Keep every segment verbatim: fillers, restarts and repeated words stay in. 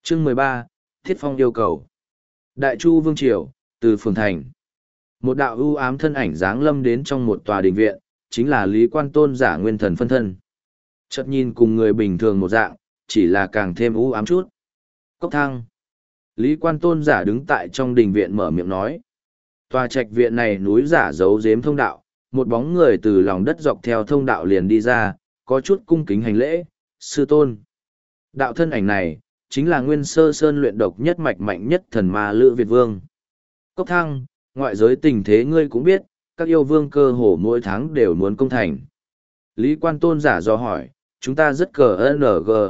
Chương mười ba, Thiết Phong yêu cầu. Đại Chu Vương Triều, từ Phường Thành. Một đạo ưu ám thân ảnh dáng lâm đến trong một tòa đình viện, chính là Lý Quan Tôn giả nguyên thần phân thân. Chợt nhìn cùng người bình thường một dạng, chỉ là càng thêm ưu ám chút. Cốc thang. Lý Quan Tôn giả đứng tại trong đình viện mở miệng nói. Tòa trạch viện này núi giả giấu giếm thông đạo, một bóng người từ lòng đất dọc theo thông đạo liền đi ra, có chút cung kính hành lễ, sư tôn. Đạo thân ảnh này, chính là Nguyên Sơ Sơn luyện độc nhất mạch mạnh nhất thần ma Lữ Việt Vương. Cốc thăng, ngoại giới tình thế ngươi cũng biết, các yêu vương cơ hồ mỗi tháng đều muốn công thành. Lý Quan Tôn giả do hỏi, chúng ta rất cờ ơn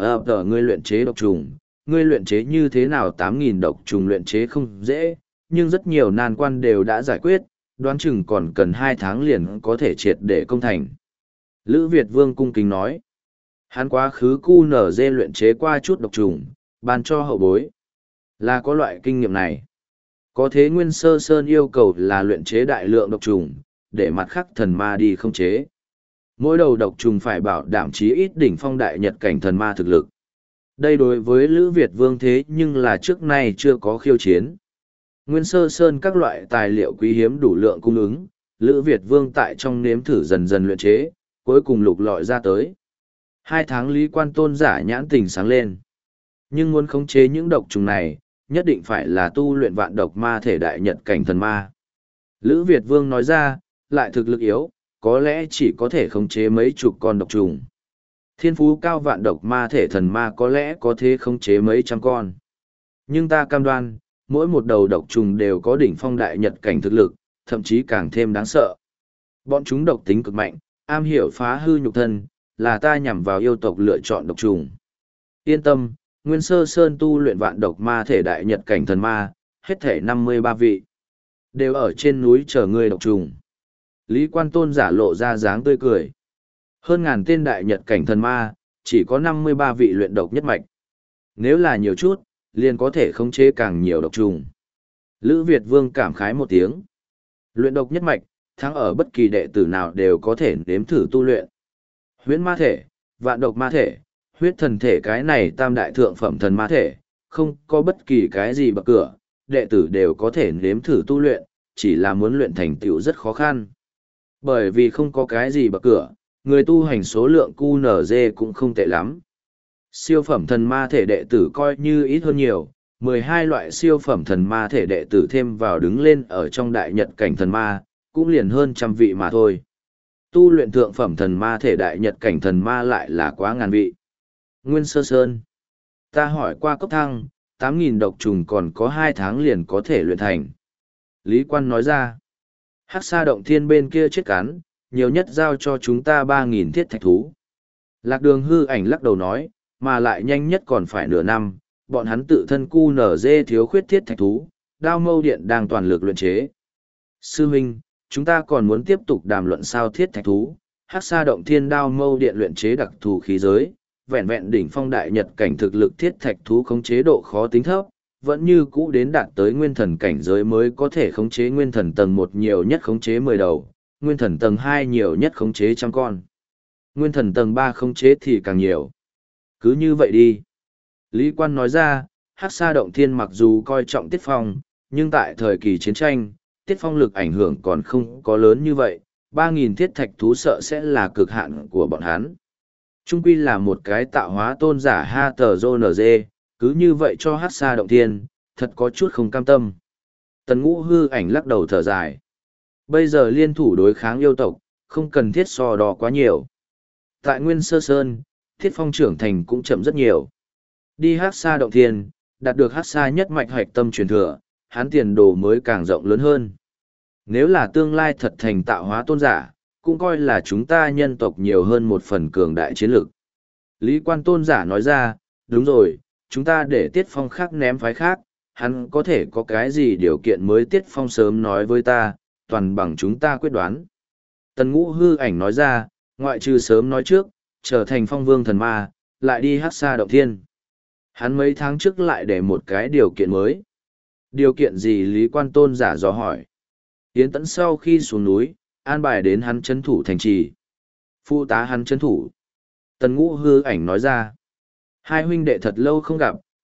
ở ngươi luyện chế độc trùng, ngươi luyện chế như thế nào tám nghìn độc trùng luyện chế không dễ, nhưng rất nhiều nan quan đều đã giải quyết, đoán chừng còn cần hai tháng liền có thể triệt để công thành. Lữ Việt Vương cung kính nói, hắn quá khứ cu nở dê luyện chế qua chút độc trùng, ban cho hậu bối. Là có loại kinh nghiệm này. Có thế Nguyên Sơ Sơn yêu cầu là luyện chế đại lượng độc trùng, để mặt khác thần ma đi không chế. Mỗi đầu độc trùng phải bảo đảm chí ít đỉnh phong đại nhật cảnh thần ma thực lực. Đây đối với Lữ Việt Vương thế nhưng là trước nay chưa có khiêu chiến. Nguyên Sơ Sơn các loại tài liệu quý hiếm đủ lượng cung ứng, Lữ Việt Vương tại trong nếm thử dần dần luyện chế, cuối cùng lục lọi ra tới. Hai tháng Lý Quan Tôn giả nhãn tình sáng lên. Nhưng muốn khống chế những độc trùng này, nhất định phải là tu luyện vạn độc ma thể đại nhật cảnh thần ma. Lữ Việt Vương nói ra, lại thực lực yếu, có lẽ chỉ có thể khống chế mấy chục con độc trùng. Thiên phú cao vạn độc ma thể thần ma có lẽ có thể khống chế mấy trăm con. Nhưng ta cam đoan, mỗi một đầu độc trùng đều có đỉnh phong đại nhật cảnh thực lực, thậm chí càng thêm đáng sợ. Bọn chúng độc tính cực mạnh, am hiểu phá hư nhục thân, là ta nhằm vào yêu tộc lựa chọn độc trùng. Yên tâm, Nguyên Sơ Sơn tu luyện vạn độc ma thể đại nhật cảnh thần ma, hết thể năm mươi ba vị. Đều ở trên núi chờ ngươi độc trùng. Lý Quan Tôn giả lộ ra dáng tươi cười. Hơn ngàn tên đại nhật cảnh thần ma, chỉ có năm mươi ba vị luyện độc nhất mạch. Nếu là nhiều chút, liền có thể khống chế càng nhiều độc trùng. Lữ Việt Vương cảm khái một tiếng. Luyện độc nhất mạch, thắng ở bất kỳ đệ tử nào đều có thể nếm thử tu luyện. Huyễn ma thể, vạn độc ma thể, huyết thần thể cái này tam đại thượng phẩm thần ma thể, không có bất kỳ cái gì bậc cửa, đệ tử đều có thể nếm thử tu luyện, chỉ là muốn luyện thành tựu rất khó khăn. Bởi vì không có cái gì bậc cửa, người tu hành số lượng cu nở dê cũng không tệ lắm. Siêu phẩm thần ma thể đệ tử coi như ít hơn nhiều, mười hai loại siêu phẩm thần ma thể đệ tử thêm vào đứng lên ở trong đại nhật cảnh thần ma, cũng liền hơn trăm vị mà thôi. Tu luyện thượng phẩm thần ma thể đại nhật cảnh thần ma lại là quá ngàn vị. Nguyên Sơ Sơn. Ta hỏi qua Cốc thăng, tám nghìn độc trùng còn có hai tháng liền có thể luyện thành. Lý Quan nói ra. Hắc Sa động thiên bên kia chết cắn, nhiều nhất giao cho chúng ta ba nghìn thiết thạch thú. Lạc Đường hư ảnh lắc đầu nói, mà lại nhanh nhất còn phải nửa năm, bọn hắn tự thân cu nở dê thiếu khuyết thiết thạch thú, đao mâu điện đang toàn lực luyện chế. Sư huynh, chúng ta còn muốn tiếp tục đàm luận sao thiết thạch thú, Hắc Sa động thiên đao mâu điện luyện chế đặc thù khí giới, vẹn vẹn đỉnh phong đại nhật cảnh thực lực thiết thạch thú khống chế độ khó tính thấp, vẫn như cũ đến đạt tới nguyên thần cảnh giới mới có thể khống chế nguyên thần tầng một nhiều nhất khống chế mười đầu, nguyên thần tầng hai nhiều nhất khống chế trăm con. Nguyên thần tầng ba khống chế thì càng nhiều. Cứ như vậy đi. Lý Quan nói ra, Hắc Sa động thiên mặc dù coi trọng Tiết Phong, nhưng tại thời kỳ chiến tranh, Tiết Phong lực ảnh hưởng còn không có lớn như vậy, ba nghìn thiết thạch thú sợ sẽ là cực hạn của bọn hắn. Trung quy là một cái tạo hóa tôn giả ha tờ rô nở dê, cứ như vậy cho Hắc Sa động thiên, thật có chút không cam tâm. Tần Ngũ hư ảnh lắc đầu thở dài. Bây giờ liên thủ đối kháng yêu tộc, không cần thiết so đo quá nhiều. Tại Nguyên Sơ Sơn, Thiết Phong trưởng thành cũng chậm rất nhiều. Đi Hắc Sa động thiên, đạt được Hắc Sa nhất mạch hoạch tâm truyền thừa, hắn tiền đồ mới càng rộng lớn hơn. Nếu là tương lai thật thành tạo hóa tôn giả, cũng coi là chúng ta nhân tộc nhiều hơn một phần cường đại chiến lực. Lý Quan tôn giả nói ra, đúng rồi, chúng ta để Tiết Phong khác ném phái khác, hắn có thể có cái gì điều kiện mới Tiết Phong sớm nói với ta, toàn bằng chúng ta quyết đoán. Tần Ngũ hư ảnh nói ra, ngoại trừ sớm nói trước, trở thành phong vương thần ma, lại đi Hắc Sa động thiên. Hắn mấy tháng trước lại để một cái điều kiện mới. Điều kiện gì Lý Quan tôn giả dò hỏi. Yến Tẫn sau khi xuống núi, an bài đến hắn chấn thủ thành trì. Phụ tá hắn chấn thủ. Tần Ngũ hư ảnh nói ra. Hai huynh đệ thật lâu không gặp,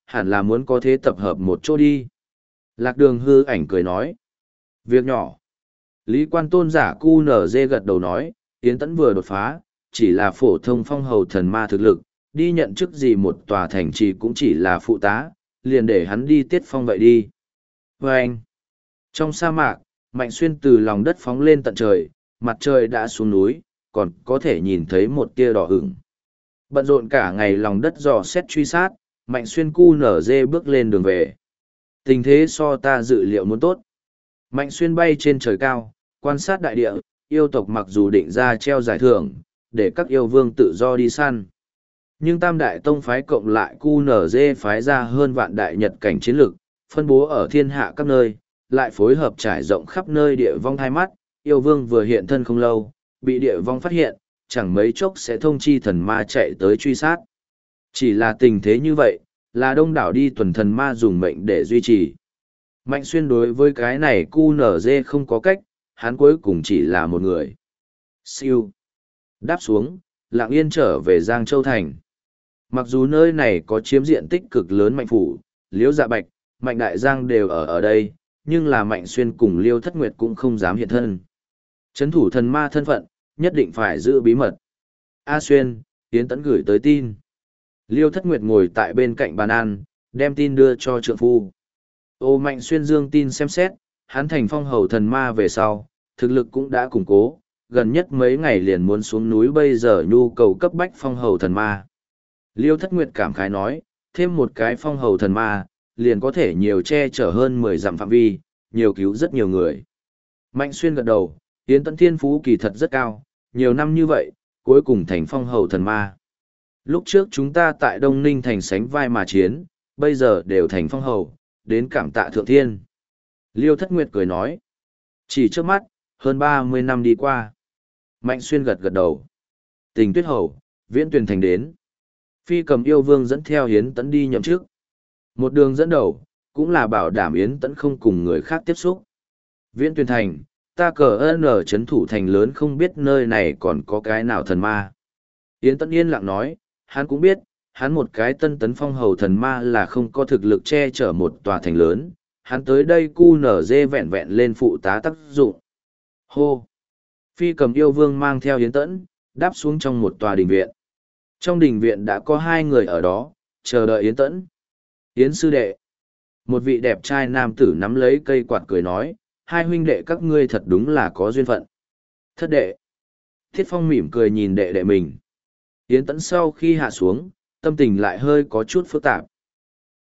hẳn là muốn có thế tập hợp một chỗ đi. Lạc đường hư ảnh cười nói. Việc nhỏ. Lý Quan Tôn giả cu nở dê gật đầu nói, Yến Tẫn vừa đột phá, chỉ là phổ thông phong hầu thần ma thực lực, đi nhận chức gì một tòa thành trì cũng chỉ là phụ tá, liền để hắn đi tiết phong vậy đi. Và anh, trong sa mạc, Mạnh Xuyên từ lòng đất phóng lên tận trời, mặt trời đã xuống núi, còn có thể nhìn thấy một tia đỏ ửng. Bận rộn cả ngày lòng đất dò xét truy sát, Mạnh Xuyên cu nở dê bước lên đường về. Tình thế so ta dự liệu muốn tốt. Mạnh Xuyên bay trên trời cao, quan sát đại địa, yêu tộc mặc dù định ra treo giải thưởng, để các yêu vương tự do đi săn. Nhưng Tam Đại Tông phái cộng lại cu nở dê phái ra hơn vạn đại nhật cảnh chiến lực, phân bố ở thiên hạ các nơi, lại phối hợp trải rộng khắp nơi địa vong hai mắt, yêu vương vừa hiện thân không lâu, bị địa vong phát hiện, chẳng mấy chốc sẽ thông chi thần ma chạy tới truy sát. Chỉ là tình thế như vậy, là đông đảo đi tuần thần ma dùng mệnh để duy trì. Mạnh Xuyên đối với cái này cu nở dê không có cách, hắn cuối cùng chỉ là một người. Siêu. Đáp xuống, lặng yên trở về Giang Châu Thành. Mặc dù nơi này có chiếm diện tích cực lớn Mạnh Phủ, Liễu Dạ Bạch, Mạnh Đại Giang đều ở ở đây, nhưng là Mạnh Xuyên cùng Liêu Thất Nguyệt cũng không dám hiện thân. Chấn thủ thần ma thân phận, nhất định phải giữ bí mật. A Xuyên, Yến Tẫn gửi tới tin. Liêu Thất Nguyệt ngồi tại bên cạnh bàn ăn, đem tin đưa cho trượng phu. Ô Mạnh Xuyên dương tin xem xét, hắn thành phong hầu thần ma về sau, thực lực cũng đã củng cố, gần nhất mấy ngày liền muốn xuống núi bây giờ nhu cầu cấp bách phong hầu thần ma. Liêu Thất Nguyệt cảm khái nói, thêm một cái phong hầu thần ma, liền có thể nhiều che chở hơn mười dặm phạm vi, nhiều cứu rất nhiều người. Mạnh Xuyên gật đầu, Yến Tẫn thiên phú kỳ thật rất cao, nhiều năm như vậy, cuối cùng thành phong hầu thần ma. Lúc trước chúng ta tại Đông Ninh thành sánh vai mà chiến, bây giờ đều thành phong hầu, đến cảm tạ thượng thiên. Liêu Thất Nguyệt cười nói, chỉ trước mắt, hơn ba mươi năm đi qua. Mạnh Xuyên gật gật đầu. Tình Tuyết Hầu, Viễn Tuyền Thành đến. Phi Cầm yêu vương dẫn theo Yến Tẫn đi nhậm chức. Một đường dẫn đầu, cũng là bảo đảm Yến Tẫn không cùng người khác tiếp xúc. Viễn Tuyền Thành, ta cờ ơn ở chấn thủ thành lớn không biết nơi này còn có cái nào thần ma. Yến Tẫn yên lặng nói, hắn cũng biết, hắn một cái tân tấn phong hầu thần ma là không có thực lực che chở một tòa thành lớn, hắn tới đây cu nở dê vẹn vẹn lên phụ tá tác dụng. Hô! Phi Cầm yêu vương mang theo Yến Tẫn, đáp xuống trong một tòa đình viện. Trong đình viện đã có hai người ở đó, chờ đợi Yến Tẫn. Yến sư đệ. Một vị đẹp trai nam tử nắm lấy cây quạt cười nói, hai huynh đệ các ngươi thật đúng là có duyên phận. Thất đệ. Thiết Phong mỉm cười nhìn đệ đệ mình. Yến Tẫn sau khi hạ xuống, tâm tình lại hơi có chút phức tạp.